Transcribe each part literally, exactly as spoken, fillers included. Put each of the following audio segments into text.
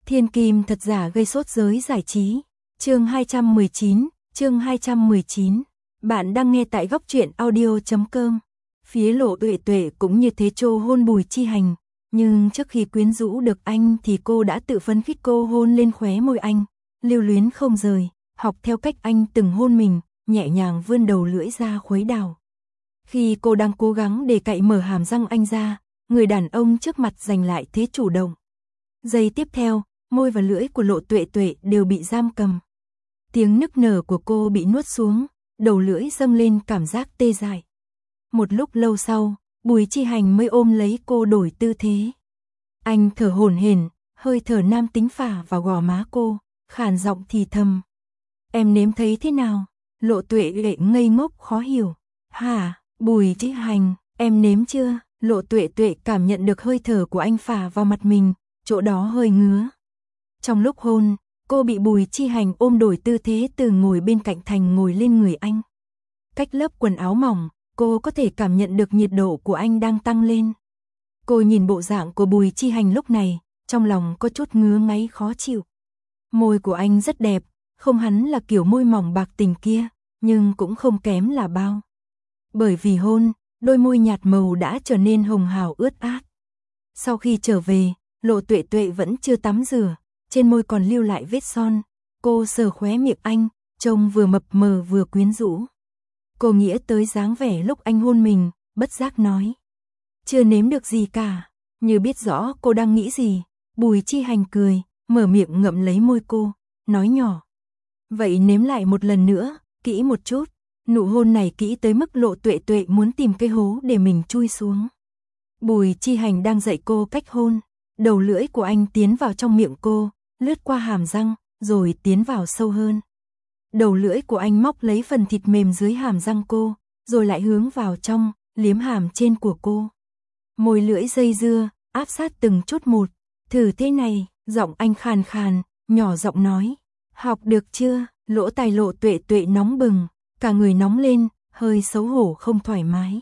Thiên kim thật giả gây sốt giới giải trí. Chương hai trăm mười chín, chương hai trăm mười chín. Bạn đang nghe tại góc truyện audio chấm com. Phía Lộ Tuệ Tuệ cũng như thế trô hôn Bùi Chi Hành, nhưng trước khi quyến rũ được anh thì cô đã tự phấn khích cô hôn lên khóe môi anh, lưu luyến không rời, học theo cách anh từng hôn mình, nhẹ nhàng vươn đầu lưỡi ra khuấy đào. Khi cô đang cố gắng để cạy mở hàm răng anh ra, người đàn ông trước mặt giành lại thế chủ động. Giây tiếp theo, môi và lưỡi của Lộ Tuệ Tuệ đều bị giam cầm. Tiếng nức nở của cô bị nuốt xuống, đầu lưỡi dâng lên cảm giác tê dại. Một lúc lâu sau, Bùi Chi Hành mới ôm lấy cô đổi tư thế. Anh thở hổn hển, hơi thở nam tính phả vào gò má cô, khàn giọng thì thầm. Em nếm thấy thế nào? Lộ Tuệ Tuệ ngây ngốc khó hiểu. Hả? Bùi Chi Hành, em nếm chưa? Lộ Tuệ Tuệ cảm nhận được hơi thở của anh phả vào mặt mình, chỗ đó hơi ngứa. Trong lúc hôn, cô bị Bùi Chi Hành ôm đổi tư thế từ ngồi bên cạnh thành ngồi lên người anh. Cách lớp quần áo mỏng, cô có thể cảm nhận được nhiệt độ của anh đang tăng lên. Cô nhìn bộ dạng của Bùi Chi Hành lúc này, trong lòng có chút ngứa ngáy khó chịu. Môi của anh rất đẹp, không hắn là kiểu môi mỏng bạc tình kia, nhưng cũng không kém là bao. Bởi vì hôn, đôi môi nhạt màu đã trở nên hồng hào ướt át. Sau khi trở về, Lộ Tuệ Tuệ vẫn chưa tắm rửa, trên môi còn lưu lại vết son. Cô sờ khóe miệng anh, trông vừa mập mờ vừa quyến rũ. Cô nghĩ tới dáng vẻ lúc anh hôn mình, bất giác nói. Chưa nếm được gì cả. Như biết rõ cô đang nghĩ gì, Bùi Chi Hành cười, mở miệng ngậm lấy môi cô, nói nhỏ. Vậy nếm lại một lần nữa, kỹ một chút. Nụ hôn này kỹ tới mức Lộ Tuệ Tuệ muốn tìm cái hố để mình chui xuống. Bùi Chi Hành đang dạy cô cách hôn. Đầu lưỡi của anh tiến vào trong miệng cô, lướt qua hàm răng, rồi tiến vào sâu hơn. Đầu lưỡi của anh móc lấy phần thịt mềm dưới hàm răng cô, rồi lại hướng vào trong, liếm hàm trên của cô. Môi lưỡi dây dưa, áp sát từng chút một. Thử thế này, giọng anh khàn khàn, nhỏ giọng nói. Học được chưa? Lỗ tai Lộ Tuệ Tuệ nóng bừng, cả người nóng lên, hơi xấu hổ không thoải mái.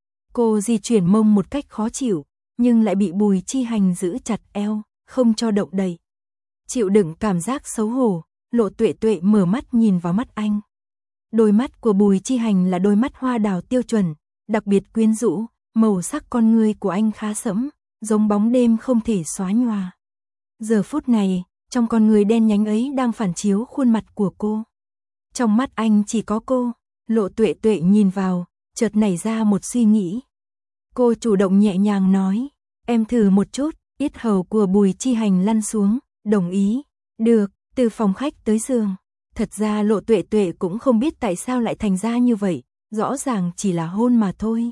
Cô di chuyển mông một cách khó chịu, nhưng lại bị Bùi Chi Hành giữ chặt eo, không cho động đậy. Chịu đựng cảm giác xấu hổ, Lộ Tuệ Tuệ mở mắt nhìn vào mắt anh. Đôi mắt của Bùi Chi Hành là đôi mắt hoa đào tiêu chuẩn, đặc biệt quyến rũ, màu sắc con ngươi của anh khá sẫm, giống bóng đêm không thể xóa nhòa. Giờ phút này, trong con người đen nhánh ấy đang phản chiếu khuôn mặt của cô. Trong mắt anh chỉ có cô. Lộ Tuệ Tuệ nhìn vào, chợt nảy ra một suy nghĩ. Cô chủ động nhẹ nhàng nói, em thử một chút. Yết hầu của Bùi Chi Hành lăn xuống, đồng ý. Được. Từ phòng khách tới giường. Thật ra Lộ Tuệ Tuệ cũng không biết tại sao lại thành ra như vậy, rõ ràng chỉ là hôn mà thôi.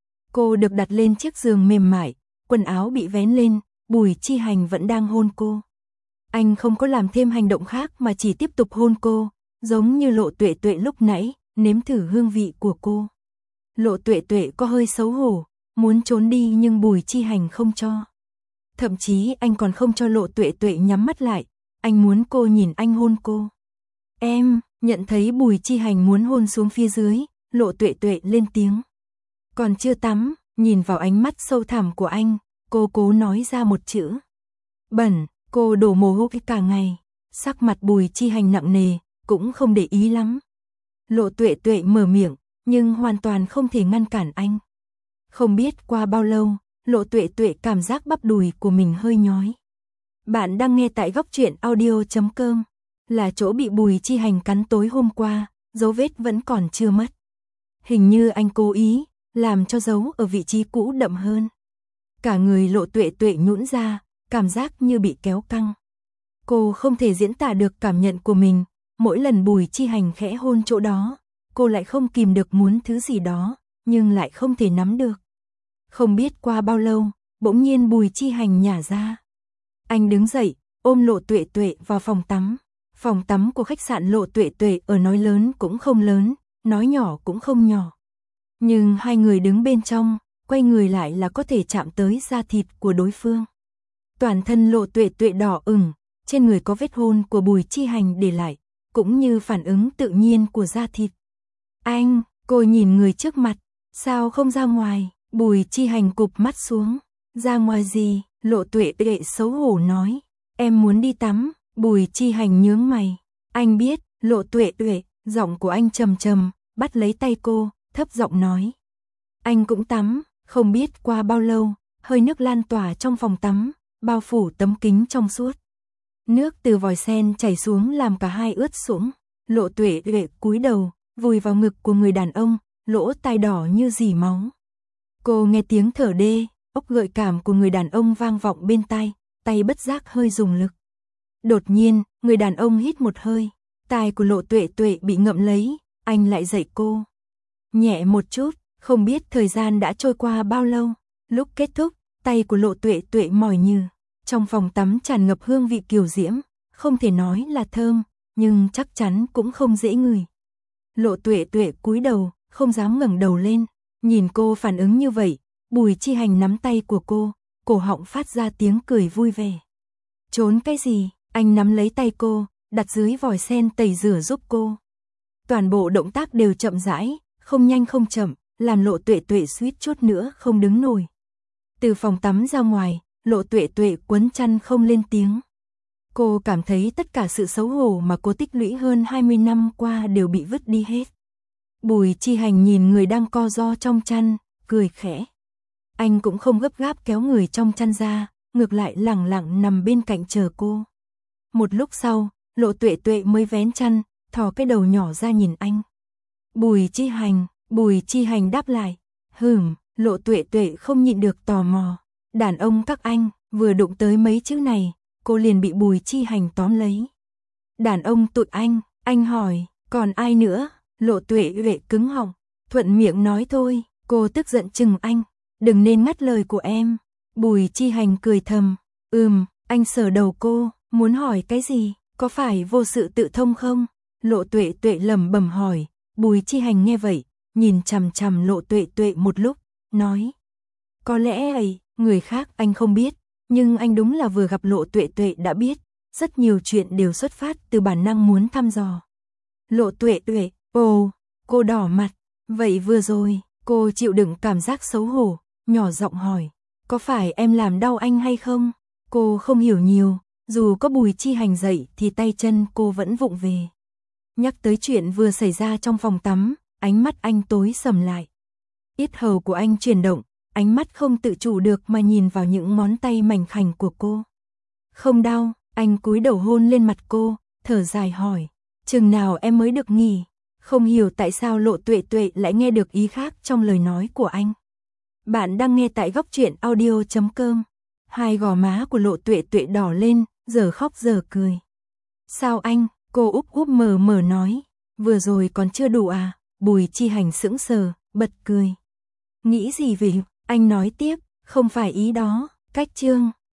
Cô được đặt lên chiếc giường mềm mại, quần áo bị vén lên, Bùi Chi Hành vẫn đang hôn cô. Anh không có làm thêm hành động khác mà chỉ tiếp tục hôn cô, giống như Lộ Tuệ Tuệ lúc nãy, nếm thử hương vị của cô. Lộ Tuệ Tuệ có hơi xấu hổ, muốn trốn đi nhưng Bùi Chi Hành không cho. Thậm chí anh còn không cho Lộ Tuệ Tuệ nhắm mắt lại. Anh muốn cô nhìn anh hôn cô. Em, nhận thấy Bùi Chi Hành muốn hôn xuống phía dưới, Lộ Tuệ Tuệ lên tiếng. Còn chưa tắm, nhìn vào ánh mắt sâu thẳm của anh, cô cố nói ra một chữ. Bẩn, cô đổ mồ hôi cả ngày. Sắc mặt Bùi Chi Hành nặng nề, cũng không để ý lắm. Lộ Tuệ Tuệ mở miệng, nhưng hoàn toàn không thể ngăn cản anh. Không biết qua bao lâu, Lộ Tuệ Tuệ cảm giác bắp đùi của mình hơi nhói. Bạn đang nghe tại góc truyện audio chấm com, là chỗ bị Bùi Chi Hành cắn tối hôm qua, dấu vết vẫn còn chưa mất. Hình như anh cố ý, làm cho dấu ở vị trí cũ đậm hơn. Cả người Lộ Tuệ Tuệ nhũn ra, cảm giác như bị kéo căng. Cô không thể diễn tả được cảm nhận của mình, mỗi lần Bùi Chi Hành khẽ hôn chỗ đó, cô lại không kìm được muốn thứ gì đó, nhưng lại không thể nắm được. Không biết qua bao lâu, bỗng nhiên Bùi Chi Hành nhả ra. Anh đứng dậy, ôm Lộ Tuệ Tuệ vào phòng tắm. Phòng tắm của khách sạn Lộ Tuệ Tuệ ở nói lớn cũng không lớn, nói nhỏ cũng không nhỏ. Nhưng hai người đứng bên trong, quay người lại là có thể chạm tới da thịt của đối phương. Toàn thân Lộ Tuệ Tuệ đỏ ửng, trên người có vết hôn của Bùi Chi Hành để lại, cũng như phản ứng tự nhiên của da thịt. Anh, cô nhìn người trước mặt, sao không ra ngoài? Bùi Chi Hành cụp mắt xuống. Ra ngoài gì? Lộ Tuệ Tuệ xấu hổ nói. Em muốn đi tắm. Bùi Chi Hành nhướng mày. Anh biết. Lộ Tuệ Tuệ, giọng của anh trầm trầm, bắt lấy tay cô, thấp giọng nói. Anh cũng tắm. Không biết qua bao lâu, hơi nước lan tỏa trong phòng tắm, bao phủ tấm kính trong suốt. Nước từ vòi sen chảy xuống làm cả hai ướt sũng. Lộ Tuệ Tuệ cúi đầu, vùi vào ngực của người đàn ông, lỗ tai đỏ như dỉ máu. Cô nghe tiếng thở đê, ốc gợi cảm của người đàn ông vang vọng bên tai, tay bất giác hơi dùng lực. Đột nhiên, người đàn ông hít một hơi, tai của Lộ Tuệ Tuệ bị ngậm lấy, anh lại dạy cô. Nhẹ một chút, không biết thời gian đã trôi qua bao lâu. Lúc kết thúc, tay của Lộ Tuệ Tuệ mỏi như. Trong phòng tắm tràn ngập hương vị kiều diễm, không thể nói là thơm, nhưng chắc chắn cũng không dễ ngửi. Lộ Tuệ Tuệ cúi đầu, không dám ngẩng đầu lên, nhìn cô phản ứng như vậy, Bùi Chi Hành nắm tay của cô, cổ họng phát ra tiếng cười vui vẻ. Trốn cái gì? Anh nắm lấy tay cô, đặt dưới vòi sen tẩy rửa giúp cô. Toàn bộ động tác đều chậm rãi, không nhanh không chậm, làm Lộ Tuệ Tuệ suýt chút nữa không đứng nổi. Từ phòng tắm ra ngoài, Lộ Tuệ Tuệ quấn chăn không lên tiếng. Cô cảm thấy tất cả sự xấu hổ mà cô tích lũy hơn hai mươi năm qua đều bị vứt đi hết. Bùi Chi Hành nhìn người đang co ro trong chăn, cười khẽ. Anh cũng không gấp gáp kéo người trong chăn ra, ngược lại lẳng lặng nằm bên cạnh chờ cô. Một lúc sau, Lộ Tuệ Tuệ mới vén chăn, thò cái đầu nhỏ ra nhìn anh. Bùi Chi Hành, Bùi Chi Hành đáp lại. Hừm, Lộ Tuệ Tuệ không nhịn được tò mò. Đàn ông các anh, vừa đụng tới mấy chữ này, cô liền bị Bùi Chi Hành tóm lấy. Đàn ông tụi anh, anh hỏi, còn ai nữa? Lộ Tuệ Tuệ cứng họng, thuận miệng nói thôi, cô tức giận chừng anh, đừng nên ngắt lời của em. Bùi Chi Hành cười thầm, ừm, anh sờ đầu cô, muốn hỏi cái gì, có phải vô sự tự thông không? Lộ Tuệ Tuệ lẩm bẩm hỏi, Bùi Chi Hành nghe vậy, nhìn chằm chằm Lộ Tuệ Tuệ một lúc, nói. Có lẽ ấy, người khác anh không biết, nhưng anh đúng là vừa gặp Lộ Tuệ Tuệ đã biết, rất nhiều chuyện đều xuất phát từ bản năng muốn thăm dò. Lộ Tuệ Tuệ, ồ, cô đỏ mặt, vậy vừa rồi, cô chịu đựng cảm giác xấu hổ, nhỏ giọng hỏi, có phải em làm đau anh hay không? Cô không hiểu nhiều, dù có Bùi Chi Hành dạy thì tay chân cô vẫn vụng về. Nhắc tới chuyện vừa xảy ra trong phòng tắm, ánh mắt anh tối sầm lại. Yết hầu của anh chuyển động, ánh mắt không tự chủ được mà nhìn vào những ngón tay mảnh khảnh của cô. Không đau, anh cúi đầu hôn lên mặt cô, thở dài hỏi, chừng nào em mới được nghỉ? Không hiểu tại sao Lộ Tuệ Tuệ lại nghe được ý khác trong lời nói của anh. Bạn đang nghe tại góc truyện audio chấm com. Hai gò má của Lộ Tuệ Tuệ đỏ lên, giờ khóc giờ cười. Sao anh? Cô úp úp mờ mờ nói. Vừa rồi còn chưa đủ à? Bùi Chi Hành sững sờ, bật cười. Nghĩ gì vậy? Anh nói tiếp, không phải ý đó. Cách chương